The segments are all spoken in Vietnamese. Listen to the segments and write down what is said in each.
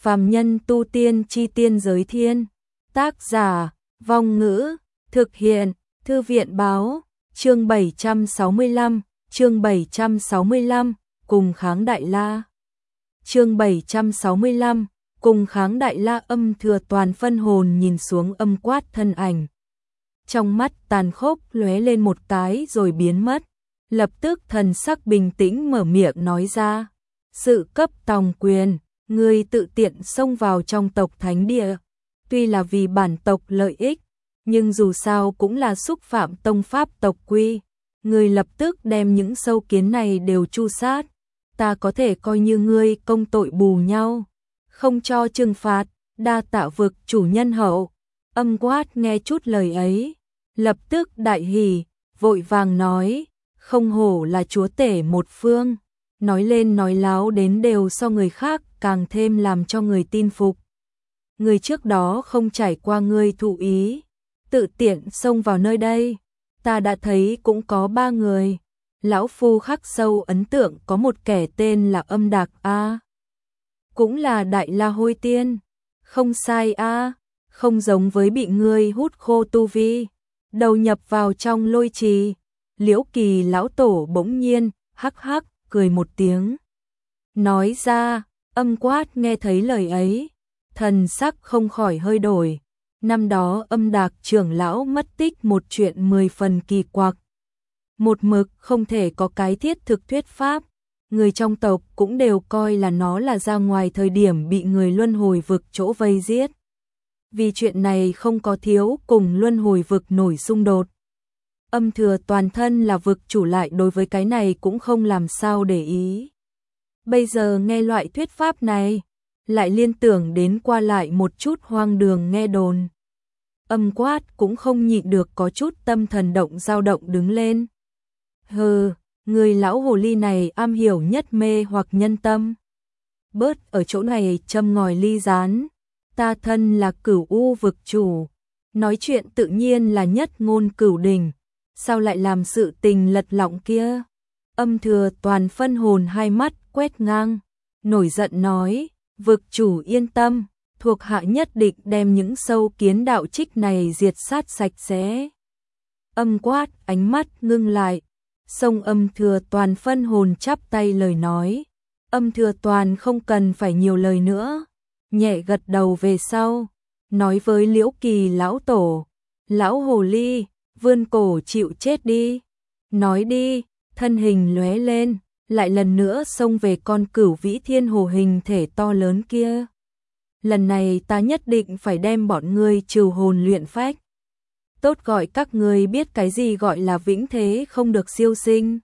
Phàm nhân tu tiên chi tiên giới thiên. Tác giả, Vong Ngữ, thực hiện, Thư viện báo, chương 765, cùng kháng Đại La. Chương 765, cùng kháng Đại La. Âm Thừa Toàn phân hồn nhìn xuống Âm Quát thân ảnh. Trong mắt tàn khốc lóe lên một cái rồi biến mất, lập tức thần sắc bình tĩnh mở miệng nói ra: "Sự cấp tòng quyền, ngươi tự tiện xông vào trong tộc thánh địa, tuy là vì bản tộc lợi ích, nhưng dù sao cũng là xúc phạm tông pháp tộc quy, ngươi lập tức đem những sâu kiến này đều tru sát, ta có thể coi như ngươi công tội bù nhau, không cho trừng phạt, đa tạ vực chủ nhân hậu." Âm Quát nghe chút lời ấy, lập tức đại hỉ, vội vàng nói: "Không hổ là chúa tể một phương, nói lên nói láo đến đều so người khác càng thêm làm cho người tin phục. Người trước đó không trải qua ngươi thụ ý, tự tiện xông vào nơi đây, ta đã thấy cũng có 3 người. Lão phu khắc sâu ấn tượng có một kẻ tên là Âm Đạc a, cũng là Đại La Hôi Tiên, không sai a, không giống với bị ngươi hút khô tu vi, đầu nhập vào trong lôi trì." Liễu Kỳ lão tổ bỗng nhiên hắc hắc cười một tiếng, nói ra. Âm Quát nghe thấy lời ấy, thần sắc không khỏi hơi đổi. Năm đó Âm Đạc trưởng lão mất tích một chuyện 10 phần kỳ quặc, một mực không thể có cái thiết thực thuyết pháp, người trong tộc cũng đều coi là nó là ra ngoài thời điểm bị người luân hồi vực chỗ vây giết. Vì chuyện này không có thiếu cùng luân hồi vực nổi xung đột. Âm Thừa toàn thân là vực chủ lại đối với cái này cũng không làm sao để ý. Bây giờ nghe loại thuyết pháp này, lại liên tưởng đến qua lại một chút hoang đường nghe đồn. Âm Quát cũng không nhịn được có chút tâm thần dao động đứng lên. Hừ, người lão hồ ly này am hiểu nhất mê hoặc nhân tâm. Bớt ở chỗ này châm ngòi ly rán, ta thân là Cửu U vực chủ, nói chuyện tự nhiên là nhất ngôn cửu đình, sao lại làm sự tình lật lọng kia. Âm Thừa toàn phân hồn hai mắt quét ngang, nổi giận nói: "Vực chủ yên tâm, thuộc hạ nhất định đem những sâu kiến đạo trích này diệt sát sạch sẽ." Âm Quát ánh mắt ngưng lại, xông Âm Thừa toàn phân hồn chắp tay lời nói. Âm Thừa toàn không cần phải nhiều lời nữa, nhẹ gật đầu về sau, nói với Liễu Kỳ lão tổ: "Lão hồ ly, vươn cổ chịu chết đi." Nói đi, thân hình lóe lên, lại lần nữa xông về con Cửu Vĩ Thiên Hồ hình thể to lớn kia. "Lần này ta nhất định phải đem bọn ngươi trừ hồn luyện phách. Tốt gọi các ngươi biết cái gì gọi là vĩnh thế không được siêu sinh."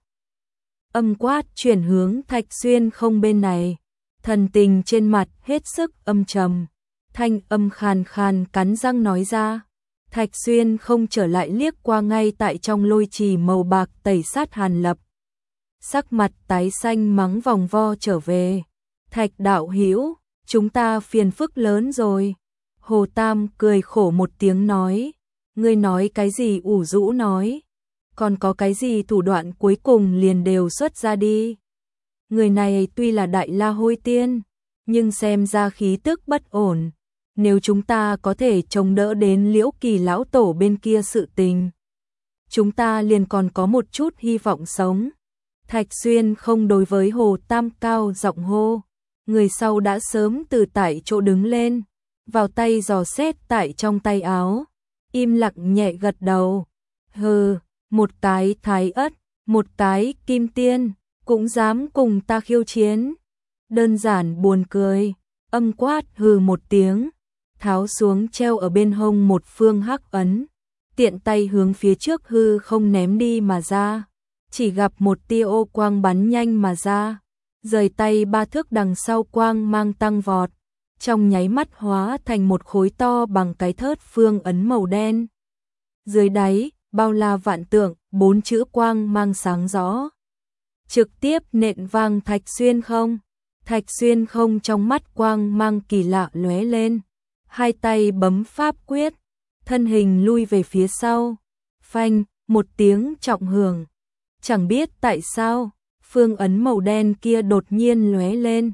Âm Quát chuyển hướng Thạch Xuyên không bên này, thần tình trên mặt hết sức âm trầm, thanh âm khàn khàn cắn răng nói ra. Thạch Xuyên không trở lại liếc qua ngay tại trong lôi trì màu bạc tẩy sát Hàn Lập, sắc mặt tái xanh mắng vòng vo trở về: "Thạch đạo hữu, chúng ta phiền phức lớn rồi." Hồ Tam cười khổ một tiếng nói: "Ngươi nói cái gì ủ rũ nói, còn có cái gì thủ đoạn cuối cùng liền đều xuất ra đi. Người này tuy là Đại La Hôi Tiên, nhưng xem ra khí tức bất ổn. Nếu chúng ta có thể chống đỡ đến Liễu Kỳ lão tổ bên kia sự tình, chúng ta liền còn có một chút hy vọng sống." Thạch Xuyên không đối với Hồ Tam cao giọng hô, người sau đã sớm từ tại chỗ đứng lên, vào tay dò xét tại trong tay áo, im lặng nhẹ gật đầu. "Hừ, một cái Thái Ất, một cái Kim Tiên, cũng dám cùng ta khiêu chiến, đơn giản buồn cười." Âm Quát hừ một tiếng, tháo xuống treo ở bên hông một phương hắc ấn, tiện tay hướng phía trước hư không ném đi mà ra. Chỉ gặp một tia ô quang bắn nhanh mà ra, rời tay 3 thước đằng sau quang mang tăng vọt, trong nháy mắt hóa thành một khối to bằng cái thớt phương ấn màu đen. Dưới đáy, bao la vạn tượng, 4 chữ quang mang sáng rõ, trực tiếp nện vang Thạch Xuyên không. Thạch Xuyên không trong mắt quang mang kỳ lạ lóe lên, hai tay bấm pháp quyết, thân hình lui về phía sau. Phanh, một tiếng trọng hưởng. Chẳng biết tại sao, phương ấn màu đen kia đột nhiên lóe lên,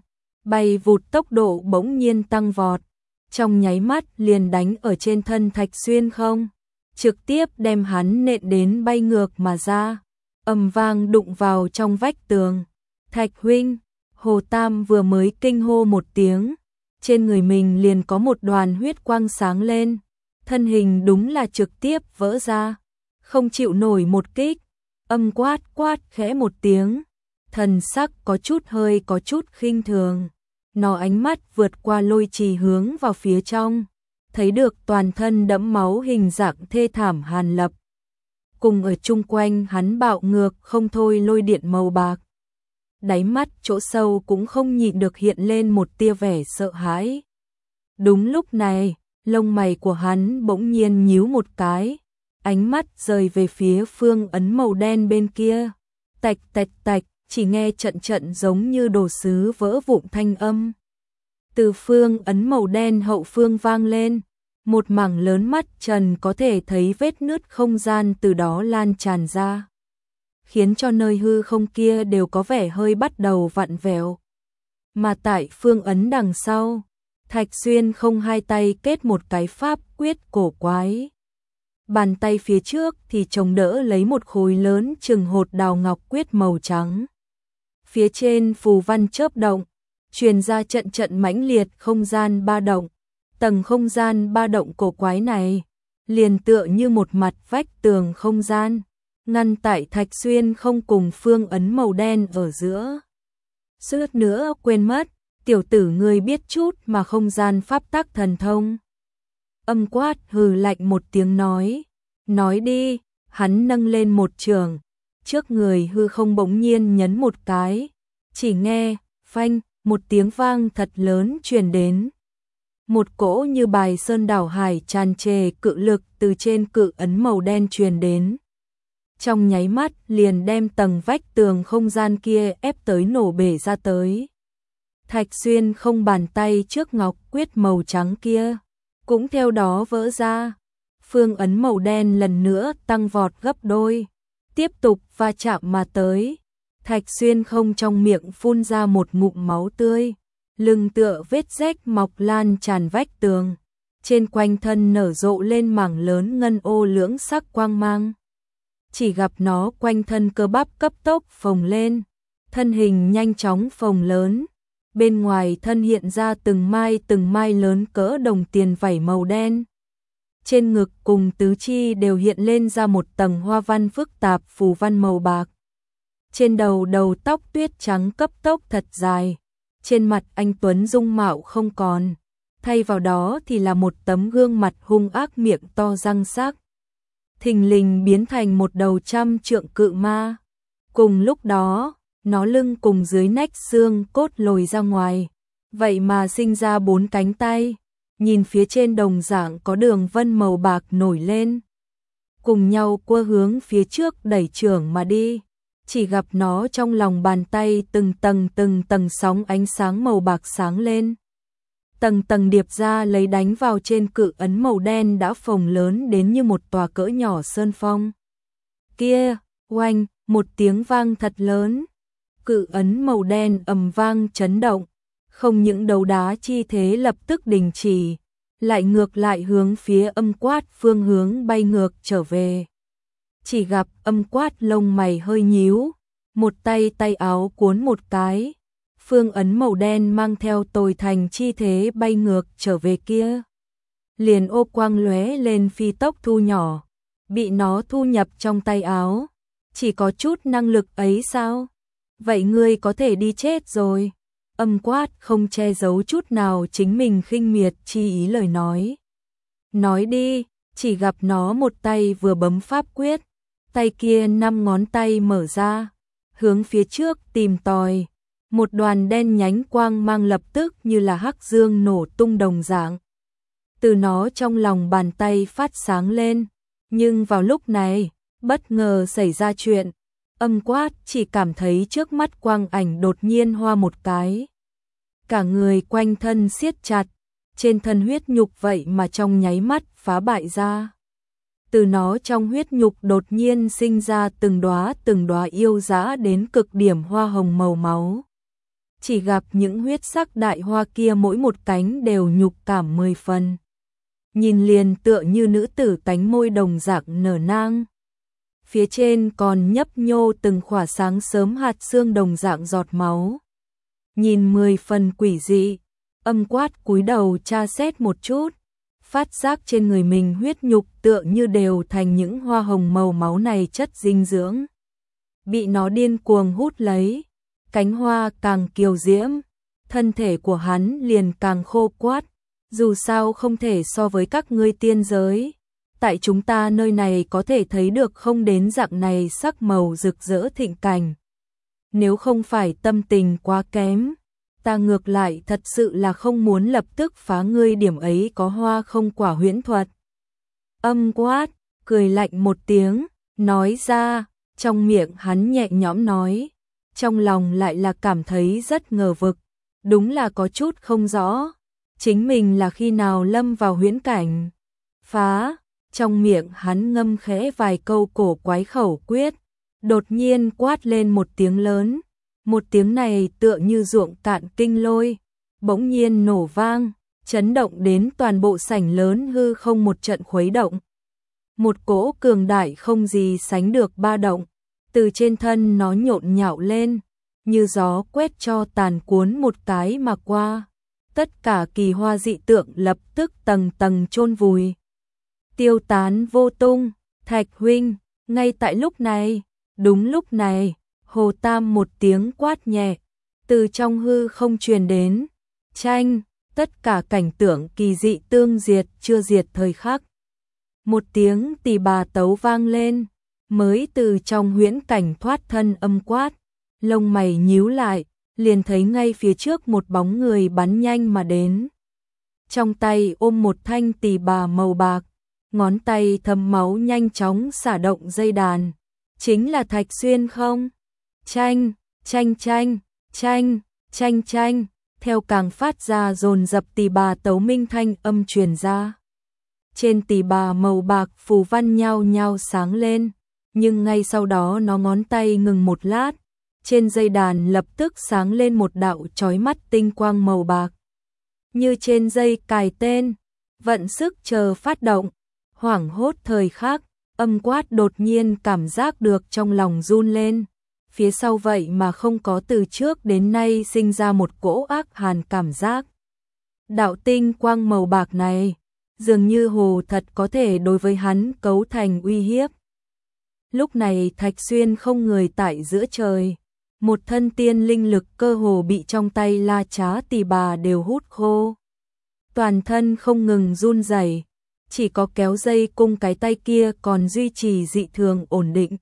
bay vụt tốc độ bỗng nhiên tăng vọt, trong nháy mắt liền đánh ở trên thân Thạch Xuyên không, trực tiếp đem hắn nện đến bay ngược mà ra, ầm vang đụng vào trong vách tường. Thạch huynh, Hồ Tam vừa mới kinh hô một tiếng, trên người mình liền có một đoàn huyết quang sáng lên, thân hình đúng là trực tiếp vỡ ra, không chịu nổi một kích, quát quát khẽ một tiếng, thần sắc có chút khinh thường, nó ánh mắt vượt qua lôi trì hướng vào phía trong, thấy được toàn thân đẫm máu hình dạng thê thảm Hàn Lập. Cùng ở chung quanh hắn bạo ngược không thôi lôi điện màu bạc. Đáy mắt chỗ sâu cũng không nhịn được hiện lên một tia vẻ sợ hãi. Đúng lúc này, lông mày của hắn bỗng nhiên nhíu một cái, ánh mắt rời về phía phương ấn màu đen bên kia. Tạch tạch tạch, chỉ nghe trận trận giống như đồ sứ vỡ vụn thanh âm. Từ phương ấn màu đen hậu phương vang lên, một mảng lớn mắt trần có thể thấy vết nứt không gian từ đó lan tràn ra, khiến cho nơi hư không kia đều có vẻ hơi bắt đầu vặn vẹo. Mà tại phương ấn đằng sau, Thạch Xuyên không hai tay kết một cái pháp quyết cổ quái. Bàn tay phía trước thì chống đỡ lấy một khối lớn chừng hột đào ngọc quyết màu trắng. Phía trên phù văn chớp động, truyền ra trận trận mãnh liệt không gian ba động. Tầng không gian ba động cổ quái này, liền tựa như một mặt vách tường không gian, ngăn tại Thạch Xuyên không cùng phương ấn màu đen ở giữa. Suýt nữa quên mất, tiểu tử ngươi biết chút mà không gian pháp tắc thần thông. Quát hừ lạnh một tiếng nói đi, hắn nâng lên một trường, trước người hư không bỗng nhiên nhấn một cái, chỉ nghe, phanh, một tiếng vang thật lớn truyền đến. Một cỗ như bài sơn đảo hải tràn trề cự lực từ trên cự ấn màu đen truyền đến. Trong nháy mắt liền đem tầng vách tường không gian kia ép tới nổ bể ra tới. Thạch Xuyên không bàn tay trước ngọc quyết màu trắng kia, cũng theo đó vỡ ra. Phương ấn màu đen lần nữa tăng vọt gấp đôi, tiếp tục va chạm mà tới. Thạch Xuyên không trong miệng phun ra một ngụm máu tươi. Lưng tựa vết rách mọc lan tràn vách tường, trên quanh thân nở rộ lên mảng lớn ngân ô lưỡng sắc quang mang. Chỉ gặp nó quanh thân cơ bắp cấp tốc phồng lên, thân hình nhanh chóng phồng lớn, bên ngoài thân hiện ra từng mai lớn cỡ đồng tiền vảy màu đen. Trên ngực cùng tứ chi đều hiện lên ra một tầng hoa văn phức tạp phù văn màu bạc. Trên đầu tóc tuyết trắng cấp tốc thật dài. Trên mặt anh tuấn dung mạo không còn, thay vào đó thì là một tấm gương mặt hung ác miệng to răng sắc. Thình lình biến thành một đầu 100 trượng cự ma. Cùng lúc đó, nó lưng cùng dưới nách xương cốt lồi ra ngoài, vậy mà sinh ra 4 cánh tay, nhìn phía trên đồng dạng có đường vân màu bạc nổi lên. Cùng nhau cua hướng phía trước đẩy trưởng mà đi. Chỉ gặp nó trong lòng bàn tay từng tầng sóng ánh sáng màu bạc sáng lên. Tầng tầng điệp ra lấy đánh vào trên cự ấn màu đen đã phồng lớn đến như một tòa cỡ nhỏ sơn phong. Kia, oanh, một tiếng vang thật lớn. Cự ấn màu đen ầm vang chấn động. Không những đấu đá chi thế lập tức đình chỉ, lại ngược lại hướng phía quát phương hướng bay ngược trở về. Chỉ gặp quát lông mày hơi nhíu, một tay áo cuốn một cái, phương ấn màu đen mang theo tồi thành chi thế bay ngược trở về kia. Liền ô quang lóe lên phi tốc thu nhỏ, bị nó thu nhập trong tay áo. Chỉ có chút năng lực ấy sao? Vậy ngươi có thể đi chết rồi. Quát không che giấu chút nào chính mình khinh miệt chi ý lời nói. Nói đi, chỉ gặp nó một tay vừa bấm pháp quyết, tay kia 5 ngón tay mở ra, hướng phía trước tìm tòi. Một đoàn đen nhánh quang mang lập tức như là hắc dương nổ tung đồng dạng. Từ nó trong lòng bàn tay phát sáng lên, nhưng vào lúc này, bất ngờ xảy ra chuyện. Quát chỉ cảm thấy trước mắt quang ảnh đột nhiên hoa một cái. Cả người quanh thân siết chặt, trên thân huyết nhục vậy mà trong nháy mắt phá bại ra. Từ nó trong huyết nhục đột nhiên sinh ra từng đóa yêu dã đến cực điểm hoa hồng màu máu. chỉ gặp những huyết sắc đại hoa kia mỗi một cánh đều nhục cảm 10 phần. Nhìn liền tựa như nữ tử cánh môi đồng dạng nở nang. Phía trên còn nhấp nhô từng khỏa sáng sớm hạt xương đồng dạng giọt máu. Nhìn 10 phần quỷ dị, Âm Quát cúi đầu tra xét một chút, phát giác trên người mình huyết nhục tựa như đều thành những hoa hồng màu máu này chất dinh dưỡng. Bị nó điên cuồng hút lấy, cánh hoa càng kiều diễm, thân thể của hắn liền càng khô quắt, dù sao không thể so với các ngươi tiên giới. Tại chúng ta nơi này có thể thấy được không đến dạng này sắc màu rực rỡ thịnh cảnh. Nếu không phải tâm tình quá kém, ta ngược lại thật sự là không muốn lập tức phá ngươi điểm ấy có hoa không quả huyễn thuật. Âm Quát cười lạnh một tiếng, nói ra, trong miệng hắn nhẹ nhõm nói, trong lòng lại là cảm thấy rất ngờ vực, đúng là có chút không rõ, chính mình là khi nào lâm vào huyễn cảnh. Phá, trong miệng hắn ngâm khẽ vài câu cổ quái khẩu quyết, đột nhiên quát lên một tiếng lớn, một tiếng này tựa như ruộng cạn kinh lôi, bỗng nhiên nổ vang, chấn động đến toàn bộ sảnh lớn hư không một trận khuấy động. Một cỗ cường đại không gì sánh được ba động, từ trên thân nó nhộn nhạo lên, như gió quét cho tàn cuốn một cái mà qua. Tất cả kỳ hoa dị tượng lập tức tầng tầng chôn vùi, tiêu tán vô tung. Thạch huynh, ngay tại lúc này, đúng lúc này, Hồ Tam một tiếng quát nhẹ, từ trong hư không truyền đến, tranh, tất cả cảnh tượng kỳ dị tương diệt chưa diệt thời khắc. Một tiếng tỳ bà tấu vang lên, mới từ trong huyễn cảnh thoát thân Âm Quát, lông mày nhíu lại, liền thấy ngay phía trước một bóng người bắn nhanh mà đến. Trong tay ôm một thanh tỳ bà màu bạc, ngón tay thấm máu nhanh chóng xả động dây đàn. Chính là Thạch Xuyên không? Tranh, tranh tranh, tranh, tranh tranh, theo càng phát ra dồn dập tỳ bà tấu minh thanh âm truyền ra. Trên tỳ bà màu bạc phù văn nhao nhao sáng lên, nhưng ngay sau đó nó ngón tay ngừng một lát, trên dây đàn lập tức sáng lên một đạo chói mắt tinh quang màu bạc. Như trên dây cài tên, vận sức chờ phát động, hoảng hốt thời khắc, Âm Quát đột nhiên cảm giác được trong lòng run lên, phía sau vậy mà không có từ trước đến nay sinh ra một cỗ ác hàn cảm giác. Đạo tinh quang màu bạc này, dường như hồ thật có thể đối với hắn cấu thành uy hiếp. Lúc này Thạch Xuyên không người tại giữa trời, một thân tiên linh lực cơ hồ bị trong tay La Trá tỳ bà đều hút khô. Toàn thân không ngừng run rẩy, chỉ có kéo dây cung cái tay kia còn duy trì dị thường ổn định.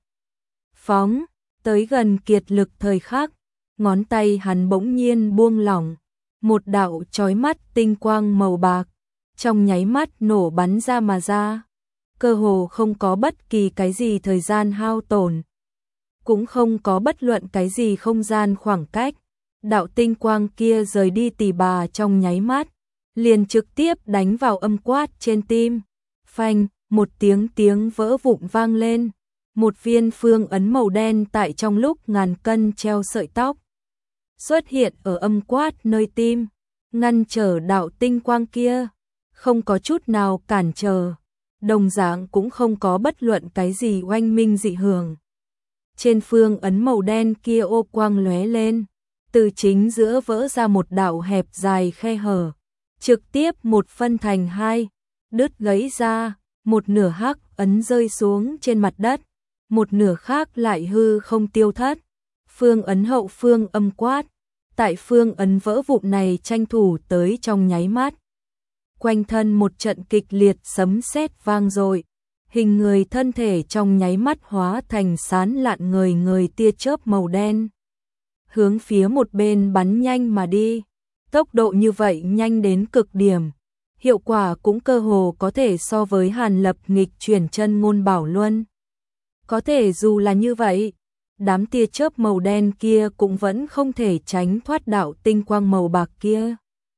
Phóng, tới gần kiệt lực thời khắc, ngón tay hắn bỗng nhiên buông lỏng, một đạo chói mắt tinh quang màu bạc, trong nháy mắt nổ bắn ra mà ra, cơ hồ không có bất kỳ cái gì thời gian hao tổn, cũng không có bất luận cái gì không gian khoảng cách, đạo tinh quang kia rời đi tỳ bà trong nháy mắt, liền trực tiếp đánh vào Âm Quát trên tim. Phanh, một tiếng vỡ vụn vang lên, một viên phương ấn màu đen tại trong lúc ngàn cân treo sợi tóc xuất hiện ở Âm Quát nơi tim, ngăn trở đạo tinh quang kia, không có chút nào cản trở, đồng dạng cũng không có bất luận cái gì oanh minh dị hưởng. Trên phương ấn màu đen kia ô quang lóe lên, từ chính giữa vỡ ra một đạo hẹp dài khe hở, trực tiếp một phân thành hai, đứt gãy ra, một nửa hắc ấn rơi xuống trên mặt đất, một nửa khác lại hư không tiêu thất. Phương ấn hậu phương Âm Quát, tại phương ấn vỡ vụn này tranh thủ tới trong nháy mắt. Quanh thân một trận kịch liệt sấm sét vang dội, hình người thân thể trong nháy mắt hóa thành sán lạn người tia chớp màu đen, hướng phía một bên bắn nhanh mà đi. Tốc độ như vậy nhanh đến cực điểm, hiệu quả cũng cơ hồ có thể so với Hàn Lập nghịch chuyển chân ngôn bảo luân. Có thể dù là như vậy, đám tia chớp màu đen kia cũng vẫn không thể tránh thoát đạo tinh quang màu bạc kia.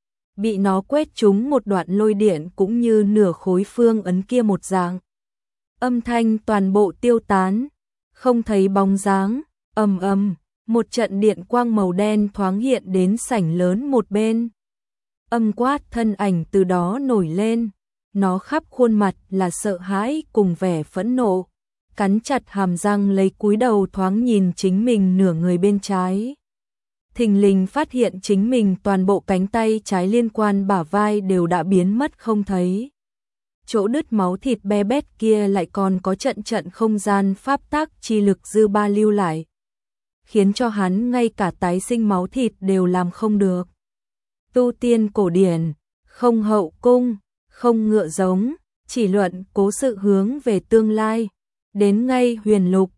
Bị nó quét trúng một đoạn lôi điện cũng như nửa khối phương ấn kia một dạng. Âm thanh toàn bộ tiêu tán, không thấy bóng dáng, ầm ầm, Một trận điện quang màu đen thoáng hiện đến sảnh lớn một bên. Âm Quát thân ảnh từ đó nổi lên, nó khắp khuôn mặt là sợ hãi cùng vẻ phẫn nộ, cắn chặt hàm răng lấy cúi đầu thoáng nhìn chính mình nửa người bên trái. Thình lình phát hiện chính mình toàn bộ cánh tay trái liên quan bả vai đều đã biến mất không thấy. Chỗ đứt máu thịt be bét kia lại còn có trận trận không gian pháp tắc chi lực dư ba lưu lại, khiến cho hắn ngay cả tái sinh máu thịt đều làm không được. Tu tiên cổ điển, không hậu cung, không ngựa giống, chỉ luận cố sự hướng về tương lai. Đến ngay huyền lục,